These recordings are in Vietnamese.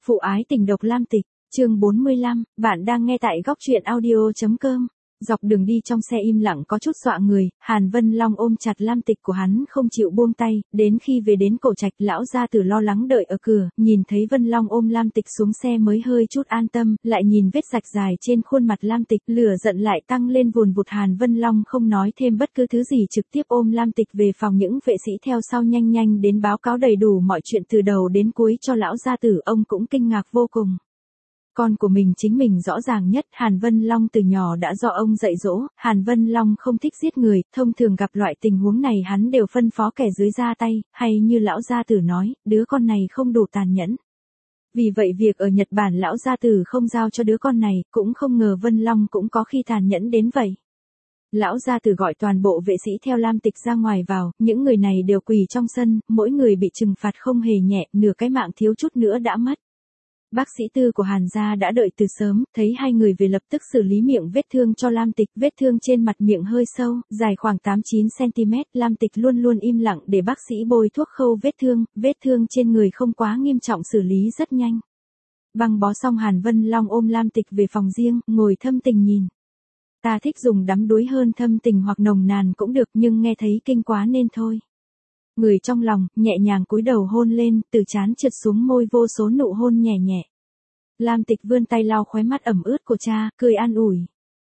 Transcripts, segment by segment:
Phụ ái tình độc Lam Tịch, chương 45, bạn đang nghe tại góc truyện audio.com. Dọc đường đi trong xe im lặng có chút dọa người, Hàn Vân Long ôm chặt Lam Tịch của hắn không chịu buông tay, đến khi về đến Cổ Trạch lão gia tử lo lắng đợi ở cửa, nhìn thấy Vân Long ôm Lam Tịch xuống xe mới hơi chút an tâm, lại nhìn vết rạch dài trên khuôn mặt Lam Tịch, lửa giận lại tăng lên vùn vụt. Hàn Vân Long không nói thêm bất cứ thứ gì, trực tiếp ôm Lam Tịch về phòng. Những vệ sĩ theo sau nhanh nhanh đến báo cáo đầy đủ mọi chuyện từ đầu đến cuối cho lão gia tử. Ông cũng kinh ngạc vô cùng. Con của mình chính mình rõ ràng nhất. Hàn Vân Long từ nhỏ đã do ông dạy dỗ. Hàn Vân Long không thích giết người, thông thường gặp loại tình huống này hắn đều phân phó kẻ dưới ra tay, hay như lão gia tử nói, đứa con này không đủ tàn nhẫn. Vì vậy việc ở Nhật Bản lão gia tử không giao cho đứa con này, cũng không ngờ Vân Long cũng có khi tàn nhẫn đến vậy. Lão gia tử gọi toàn bộ vệ sĩ theo Lam Tịch ra ngoài vào, những người này đều quỳ trong sân, mỗi người bị trừng phạt không hề nhẹ, nửa cái mạng thiếu chút nữa đã mất. Bác sĩ Tư của Hàn gia đã đợi từ sớm, thấy hai người về lập tức xử lý miệng vết thương cho Lam Tịch. Vết thương trên mặt miệng hơi sâu, dài khoảng 8-9 cm. Lam Tịch luôn luôn im lặng để bác sĩ bôi thuốc khâu vết thương trên người không quá nghiêm trọng, xử lý rất nhanh. Băng bó xong Hàn Vân Long ôm Lam Tịch về phòng riêng, ngồi thâm tình nhìn. Ta thích dùng đắm đuối hơn thâm tình hoặc nồng nàn cũng được, nhưng nghe thấy kinh quá nên thôi. Người trong lòng, nhẹ nhàng cúi đầu hôn lên, từ trán trượt xuống môi vô số nụ hôn nhẹ nhẹ. Lam Tịch vươn tay lau khóe mắt ẩm ướt của cha, cười an ủi.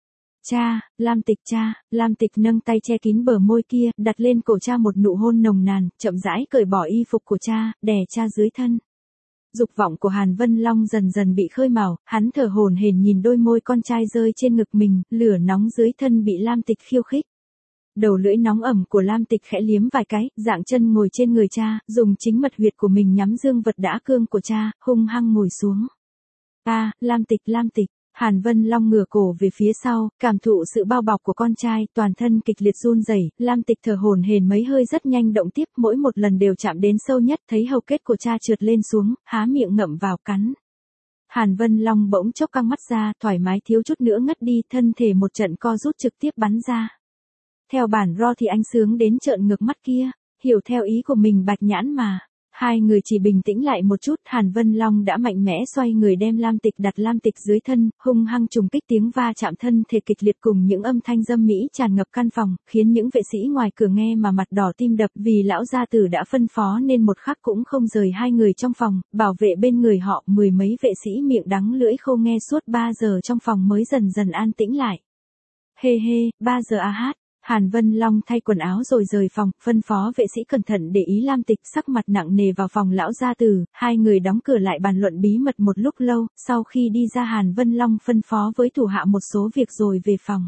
Cha, Lam Tịch cha. Lam Tịch nâng tay che kín bờ môi kia, đặt lên cổ cha một nụ hôn nồng nàn, chậm rãi cởi bỏ y phục của cha, đè cha dưới thân. Dục vọng của Hàn Vân Long dần dần bị khơi mào, hắn thở hổn hển nhìn đôi môi con trai rơi trên ngực mình, lửa nóng dưới thân bị Lam Tịch khiêu khích. Đầu lưỡi nóng ẩm của Lam Tịch khẽ liếm vài cái, dạng chân ngồi trên người cha, dùng chính mật huyệt của mình nhắm dương vật đã cương của cha, hung hăng ngồi xuống. Lam Tịch. Hàn Vân Long ngửa cổ về phía sau, cảm thụ sự bao bọc của con trai, toàn thân kịch liệt run rẩy. Lam Tịch thở hổn hển mấy hơi rất nhanh động tiếp, mỗi một lần đều chạm đến sâu nhất, thấy hầu kết của cha trượt lên xuống, há miệng ngậm vào cắn. Hàn Vân Long bỗng chốc căng mắt ra, thoải mái thiếu chút nữa ngất đi, thân thể một trận co rút trực tiếp bắn ra. Theo bản ro thì anh sướng đến trợn ngược mắt kia, hiểu theo ý của mình bạch nhãn mà. Hai người chỉ bình tĩnh lại một chút, Hàn Vân Long đã mạnh mẽ xoay người đem Lam Tịch đặt Lam Tịch dưới thân, hung hăng trùng kích, tiếng va chạm thân thể kịch liệt cùng những âm thanh dâm mỹ tràn ngập căn phòng, khiến những vệ sĩ ngoài cửa nghe mà mặt đỏ tim đập. Vì lão gia tử đã phân phó nên một khắc cũng không rời hai người trong phòng, bảo vệ bên người họ. Mười mấy vệ sĩ miệng đắng lưỡi khô nghe suốt 3 giờ trong phòng mới dần dần an tĩnh lại. 3 giờ hát. Hàn Vân Long thay quần áo rồi rời phòng, phân phó vệ sĩ cẩn thận để ý Lam Tịch, sắc mặt nặng nề vào phòng lão gia tử. Hai người đóng cửa lại bàn luận bí mật một lúc lâu, sau khi đi ra Hàn Vân Long phân phó với thủ hạ một số việc rồi về phòng.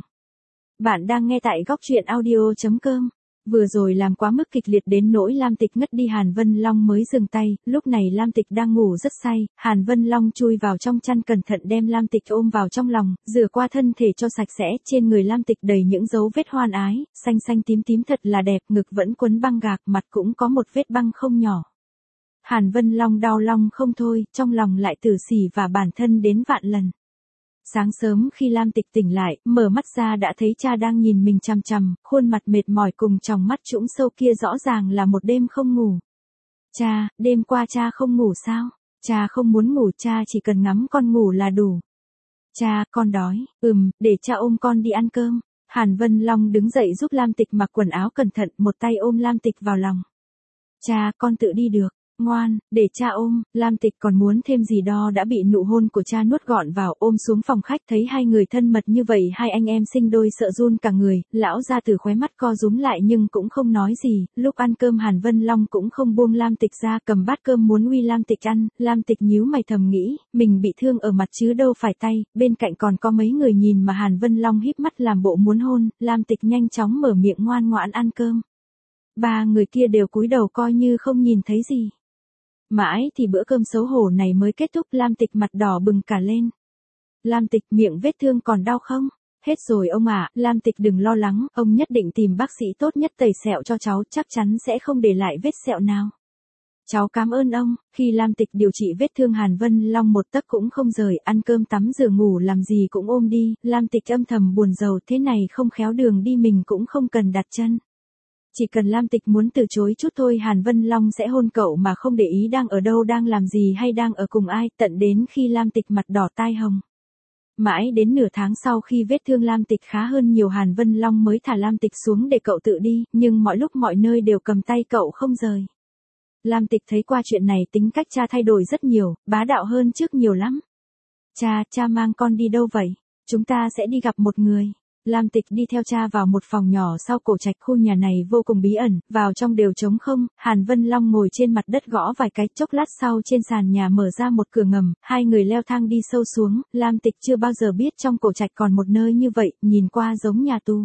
Bạn đang nghe tại góc truyện audio.com. Vừa rồi làm quá mức kịch liệt đến nỗi Lam Tịch ngất đi, Hàn Vân Long mới dừng tay. Lúc này Lam Tịch đang ngủ rất say, Hàn Vân Long chui vào trong chăn cẩn thận đem Lam Tịch ôm vào trong lòng, rửa qua thân thể cho sạch sẽ. Trên người Lam Tịch đầy những dấu vết hoan ái, xanh xanh tím tím thật là đẹp, ngực vẫn quấn băng gạc, mặt cũng có một vết băng không nhỏ. Hàn Vân Long đau lòng không thôi, trong lòng lại tử xỉ và bản thân đến vạn lần. Sáng sớm khi Lam Tịch tỉnh lại, mở mắt ra đã thấy cha đang nhìn mình chằm chằm, khuôn mặt mệt mỏi cùng tròng mắt trũng sâu kia rõ ràng là một đêm không ngủ. Cha, đêm qua cha không ngủ sao? Cha không muốn ngủ, cha chỉ cần ngắm con ngủ là đủ. Cha, con đói. Để cha ôm con đi ăn cơm. Hàn Vân Long đứng dậy giúp Lam Tịch mặc quần áo cẩn thận, một tay ôm Lam Tịch vào lòng. Cha, con tự đi được. Ngoan, để cha ôm. Lam Tịch còn muốn thêm gì đó đã bị nụ hôn của cha nuốt gọn vào, ôm xuống phòng khách. Thấy hai người thân mật như vậy, hai anh em sinh đôi sợ run cả người. Lão gia tử khóe mắt co rúm lại nhưng cũng không nói gì. Lúc ăn cơm Hàn Vân Long cũng không buông Lam Tịch ra, cầm bát cơm muốn uy Lam Tịch ăn. Lam Tịch nhíu mày thầm nghĩ, mình bị thương ở mặt chứ đâu phải tay. Bên cạnh còn có mấy người nhìn mà Hàn Vân Long híp mắt làm bộ muốn hôn. Lam Tịch nhanh chóng mở miệng ngoan ngoãn ăn cơm. Ba người kia đều cúi đầu coi như không nhìn thấy gì. Mãi thì bữa cơm xấu hổ này mới kết thúc. Lam Tịch mặt đỏ bừng cả lên. Lam Tịch, miệng vết thương còn đau không? Hết rồi ông ạ. Lam Tịch đừng lo lắng, ông nhất định tìm bác sĩ tốt nhất tẩy sẹo cho cháu, chắc chắn sẽ không để lại vết sẹo nào. Cháu cảm ơn ông. Khi Lam Tịch điều trị vết thương Hàn Vân Long một tấc cũng không rời, ăn cơm tắm rửa ngủ làm gì cũng ôm đi. Lam Tịch âm thầm buồn rầu, thế này không khéo đường đi mình cũng không cần đặt chân. Chỉ cần Lam Tịch muốn từ chối chút thôi Hàn Vân Long sẽ hôn cậu mà không để ý đang ở đâu, đang làm gì hay đang ở cùng ai, tận đến khi Lam Tịch mặt đỏ tai hồng. Mãi đến nửa tháng sau khi vết thương Lam Tịch khá hơn nhiều Hàn Vân Long mới thả Lam Tịch xuống để cậu tự đi, nhưng mọi lúc mọi nơi đều cầm tay cậu không rời. Lam Tịch thấy qua chuyện này tính cách cha thay đổi rất nhiều, bá đạo hơn trước nhiều lắm. Cha mang con đi đâu vậy? Chúng ta sẽ đi gặp một người. Lam Tịch đi theo cha vào một phòng nhỏ sau cổ trạch, khu nhà này vô cùng bí ẩn, vào trong đều trống không, Hàn Vân Long ngồi trên mặt đất gõ vài cái, chốc lát sau trên sàn nhà mở ra một cửa ngầm, hai người leo thang đi sâu xuống, Lam Tịch chưa bao giờ biết trong cổ trạch còn một nơi như vậy, nhìn qua giống nhà tù.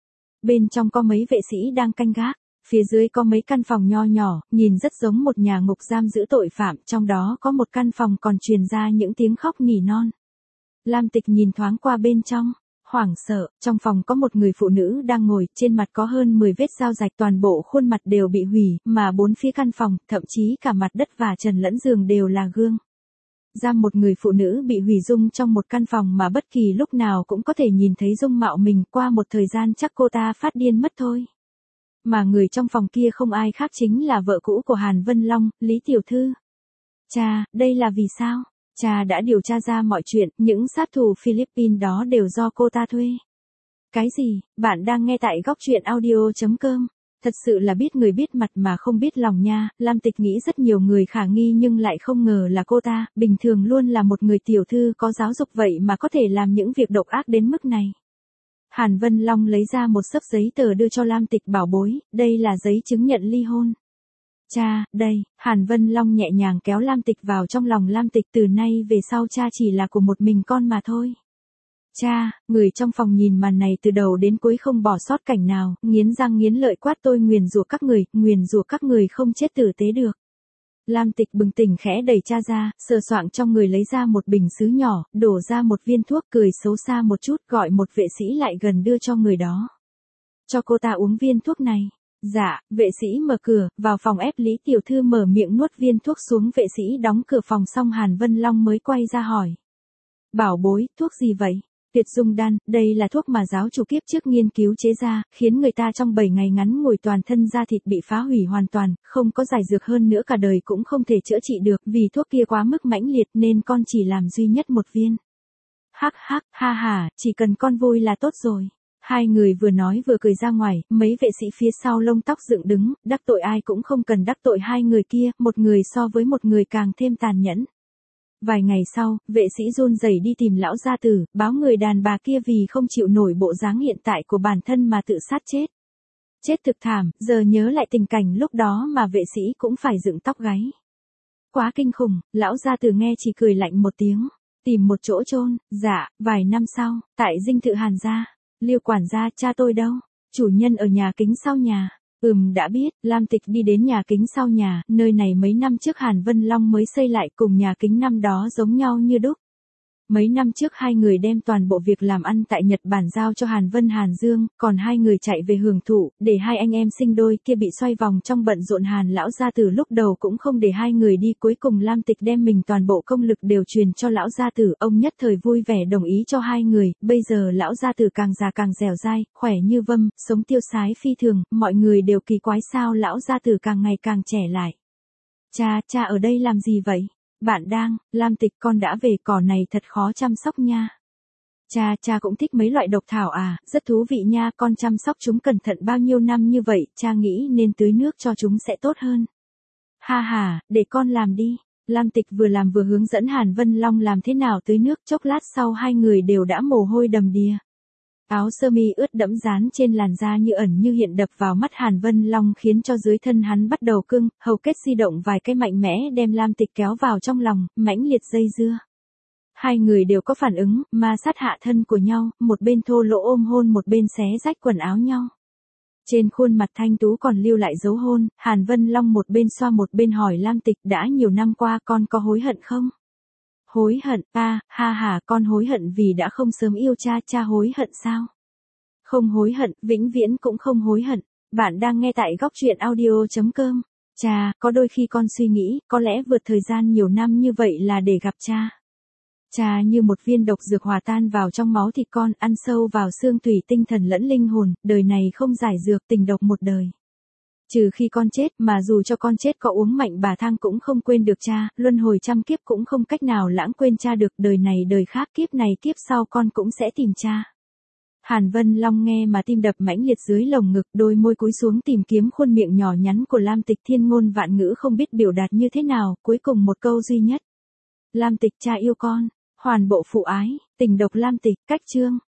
Bên trong có mấy vệ sĩ đang canh gác, phía dưới có mấy căn phòng nho nhỏ, nhìn rất giống một nhà ngục giam giữ tội phạm, trong đó có một căn phòng còn truyền ra những tiếng khóc nỉ non. Lam Tịch nhìn thoáng qua bên trong. Hoảng sợ, trong phòng có một người phụ nữ đang ngồi, trên mặt có hơn 10 vết dao rạch, toàn bộ khuôn mặt đều bị hủy, mà bốn phía căn phòng, thậm chí cả mặt đất và trần lẫn giường đều là gương. Giam một người phụ nữ bị hủy dung trong một căn phòng mà bất kỳ lúc nào cũng có thể nhìn thấy dung mạo mình, qua một thời gian chắc cô ta phát điên mất thôi. Mà người trong phòng kia không ai khác chính là vợ cũ của Hàn Vân Long, Lý Tiểu Thư. Cha, đây là vì sao? Cha đã điều tra ra mọi chuyện, những sát thủ Philippines đó đều do cô ta thuê. Cái gì? Bạn đang nghe tại góc truyện audio.com. Thật sự là biết người biết mặt mà không biết lòng nha, Lam Tịch nghĩ rất nhiều người khả nghi nhưng lại không ngờ là cô ta, bình thường luôn là một người tiểu thư có giáo dục vậy mà có thể làm những việc độc ác đến mức này. Hàn Vân Long lấy ra một xấp giấy tờ đưa cho Lam Tịch, bảo bối, đây là giấy chứng nhận ly hôn. Cha, đây, Hàn Vân Long nhẹ nhàng kéo Lam Tịch vào trong lòng Lam Tịch, từ nay về sau cha chỉ là của một mình con mà thôi. Cha, người trong phòng nhìn màn này từ đầu đến cuối không bỏ sót cảnh nào, nghiến răng nghiến lợi quát, tôi nguyền rủa các người không chết tử tế được. Lam Tịch bừng tỉnh khẽ đẩy cha ra, sờ soạng trong người lấy ra một bình sứ nhỏ, đổ ra một viên thuốc, cười xấu xa một chút, gọi một vệ sĩ lại gần đưa cho người đó. Cho cô ta uống viên thuốc này. Dạ, vệ sĩ mở cửa, vào phòng ép Lý Tiểu Thư mở miệng nuốt viên thuốc xuống, vệ sĩ đóng cửa phòng xong Hàn Vân Long mới quay ra hỏi. Bảo bối, thuốc gì vậy? Tuyệt dung đan, đây là thuốc mà giáo chủ kiếp trước nghiên cứu chế ra, khiến người ta trong 7 ngày ngắn ngủi toàn thân da thịt bị phá hủy hoàn toàn, không có giải dược, hơn nữa cả đời cũng không thể chữa trị được, vì thuốc kia quá mức mãnh liệt nên con chỉ làm duy nhất một viên. Hắc hắc, ha ha, chỉ cần con vui là tốt rồi. Hai người vừa nói vừa cười ra ngoài, mấy vệ sĩ phía sau lông tóc dựng đứng, đắc tội ai cũng không cần đắc tội hai người kia, một người so với một người càng thêm tàn nhẫn. Vài ngày sau, vệ sĩ run rẩy đi tìm lão gia tử, báo người đàn bà kia vì không chịu nổi bộ dáng hiện tại của bản thân mà tự sát chết. Chết thực thảm, giờ nhớ lại tình cảnh lúc đó mà vệ sĩ cũng phải dựng tóc gáy. Quá kinh khủng, lão gia tử nghe chỉ cười lạnh một tiếng, tìm một chỗ chôn. Dạ, vài năm sau, tại dinh thự Hàn gia. Liêu quản gia, cha tôi đâu? Chủ nhân ở nhà kính sau nhà. Đã biết. Lam Tịch đi đến nhà kính sau nhà, nơi này mấy năm trước Hàn Vân Long mới xây lại, cùng nhà kính năm đó giống nhau như đúc. Mấy năm trước hai người đem toàn bộ việc làm ăn tại Nhật Bản giao cho Hàn Vân Hàn Dương, còn hai người chạy về hưởng thụ, để hai anh em sinh đôi kia bị xoay vòng trong bận rộn. Hàn lão gia tử lúc đầu cũng không để hai người đi, cuối cùng Lam Tịch đem mình toàn bộ công lực đều truyền cho lão gia tử, ông nhất thời vui vẻ đồng ý cho hai người, bây giờ lão gia tử càng già càng dẻo dai, khỏe như vâm, sống tiêu sái phi thường, mọi người đều kỳ quái sao lão gia tử càng ngày càng trẻ lại. Cha ở đây làm gì vậy? Bạn đang, Lam Tịch, con đã về, cỏ này thật khó chăm sóc nha. Cha cũng thích mấy loại độc thảo à, rất thú vị nha, con chăm sóc chúng cẩn thận bao nhiêu năm như vậy, cha nghĩ nên tưới nước cho chúng sẽ tốt hơn. Ha ha, để con làm đi. Lam Tịch vừa làm vừa hướng dẫn Hàn Vân Long làm thế nào tưới nước, chốc lát sau hai người đều đã mồ hôi đầm đìa. Áo sơ mi ướt đẫm dán trên làn da như ẩn như hiện đập vào mắt Hàn Vân Long khiến cho dưới thân hắn bắt đầu cưng, hầu kết di động vài cái mạnh mẽ đem Lam Tịch kéo vào trong lòng, mãnh liệt dây dưa. Hai người đều có phản ứng, ma sát hạ thân của nhau, một bên thô lỗ ôm hôn, một bên xé rách quần áo nhau. Trên khuôn mặt thanh tú còn lưu lại dấu hôn, Hàn Vân Long một bên xoa một bên hỏi Lam Tịch, đã nhiều năm qua con có hối hận không? Hối hận, ha, con hối hận vì đã không sớm yêu cha hối hận sao? Không hối hận, vĩnh viễn cũng không hối hận. Bạn đang nghe tại góc truyện audio.com. Cha, có đôi khi con suy nghĩ, có lẽ vượt thời gian nhiều năm như vậy là để gặp cha. Cha như một viên độc dược hòa tan vào trong máu thịt con, ăn sâu vào xương tủy tinh thần lẫn linh hồn, đời này không giải dược, tình độc một đời. Trừ khi con chết, mà dù cho con chết có uống mạnh bà thang cũng không quên được cha, luân hồi trăm kiếp cũng không cách nào lãng quên cha được, đời này đời khác, kiếp này kiếp sau con cũng sẽ tìm cha. Hàn Vân Long nghe mà tim đập mãnh liệt dưới lồng ngực, đôi môi cúi xuống tìm kiếm khuôn miệng nhỏ nhắn của Lam Tịch, thiên ngôn vạn ngữ không biết biểu đạt như thế nào, cuối cùng một câu duy nhất. Lam Tịch, cha yêu con. Hoàn bộ phụ ái, tình độc Lam Tịch, cách chương.